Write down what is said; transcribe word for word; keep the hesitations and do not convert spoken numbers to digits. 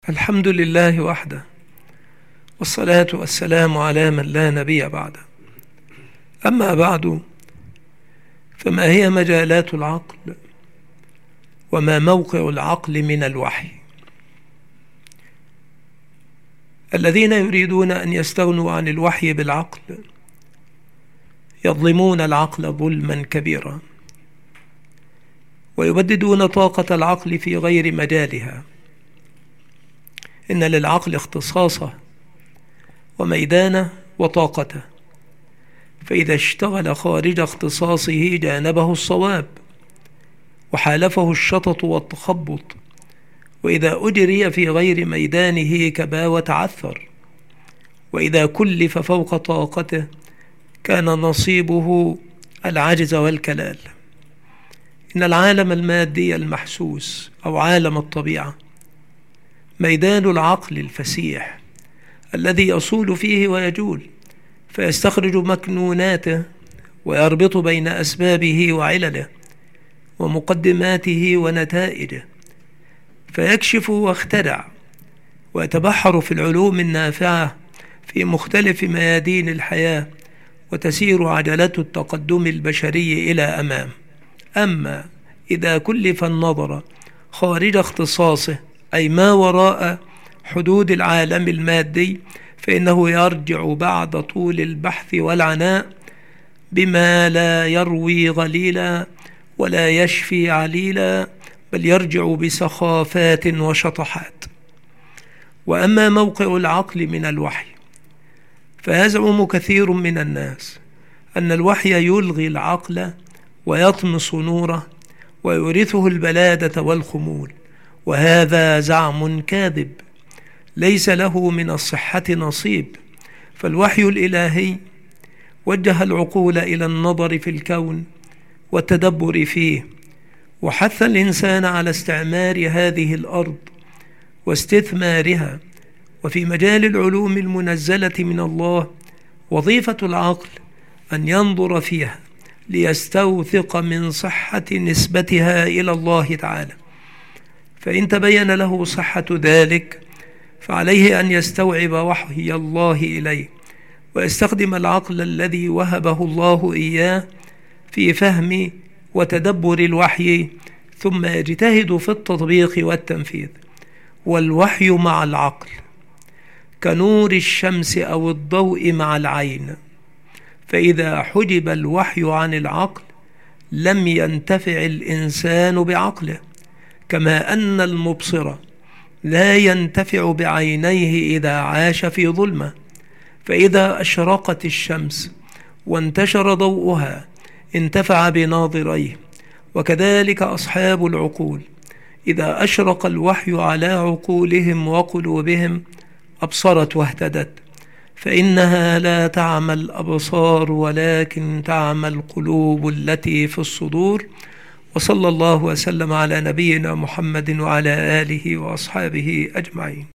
الحمد لله وحده، والصلاة والسلام على من لا نبي بعده. أما بعد، فما هي مجالات العقل؟ وما موقع العقل من الوحي؟ الذين يريدون أن يستغنوا عن الوحي بالعقل يظلمون العقل ظلما كبيرا، ويبددون طاقة العقل في غير مجالها. إن للعقل اختصاصه وميدانه وطاقته، فإذا اشتغل خارج اختصاصه جانبه الصواب وحالفه الشطط والتخبط، وإذا أجري في غير ميدانه كبا وتعثر، وإذا كلف فوق طاقته كان نصيبه العجز والكلال. إن العالم المادي المحسوس أو عالم الطبيعة ميدان العقل الفسيح الذي يصول فيه ويجول، فيستخرج مكنوناته ويربط بين أسبابه وعلله ومقدماته ونتائجه، فيكشف واخترع ويتبحر في العلوم النافعة في مختلف ميادين الحياة، وتسير عجلة التقدم البشري إلى أمام. أما إذا كلف النظر خارج اختصاصه، أي ما وراء حدود العالم المادي، فإنه يرجع بعد طول البحث والعناء بما لا يروي غليلا ولا يشفي عليلا، بل يرجع بسخافات وشطحات. وأما موقع العقل من الوحي، فيزعم كثير من الناس أن الوحي يلغي العقل ويطمس نوره ويورثه البلادة والخمول، وهذا زعم كاذب ليس له من الصحة نصيب. فالوحي الإلهي وجه العقول إلى النظر في الكون والتدبر فيه، وحث الإنسان على استعمار هذه الأرض واستثمارها. وفي مجال العلوم المنزلة من الله، وظيفة العقل أن ينظر فيها ليستوثق من صحة نسبتها إلى الله تعالى، فإن تبين له صحة ذلك فعليه أن يستوعب وحي الله إليه، ويستخدم العقل الذي وهبه الله إياه في فهم وتدبر الوحي، ثم يجتهد في التطبيق والتنفيذ. والوحي مع العقل كنور الشمس أو الضوء مع العين، فإذا حجب الوحي عن العقل لم ينتفع الإنسان بعقله، كما أن المبصر لا ينتفع بعينيه إذا عاش في ظلمة. فإذا أشرقت الشمس وانتشر ضوءها انتفع بناظريه، وكذلك أصحاب العقول إذا أشرق الوحي على عقولهم وقلوبهم أبصرت واهتدت، فإنها لا تعمى الأبصار ولكن تعمى القلوب التي في الصدور. وصلى الله وسلم على نبينا محمد وعلى آله وأصحابه أجمعين.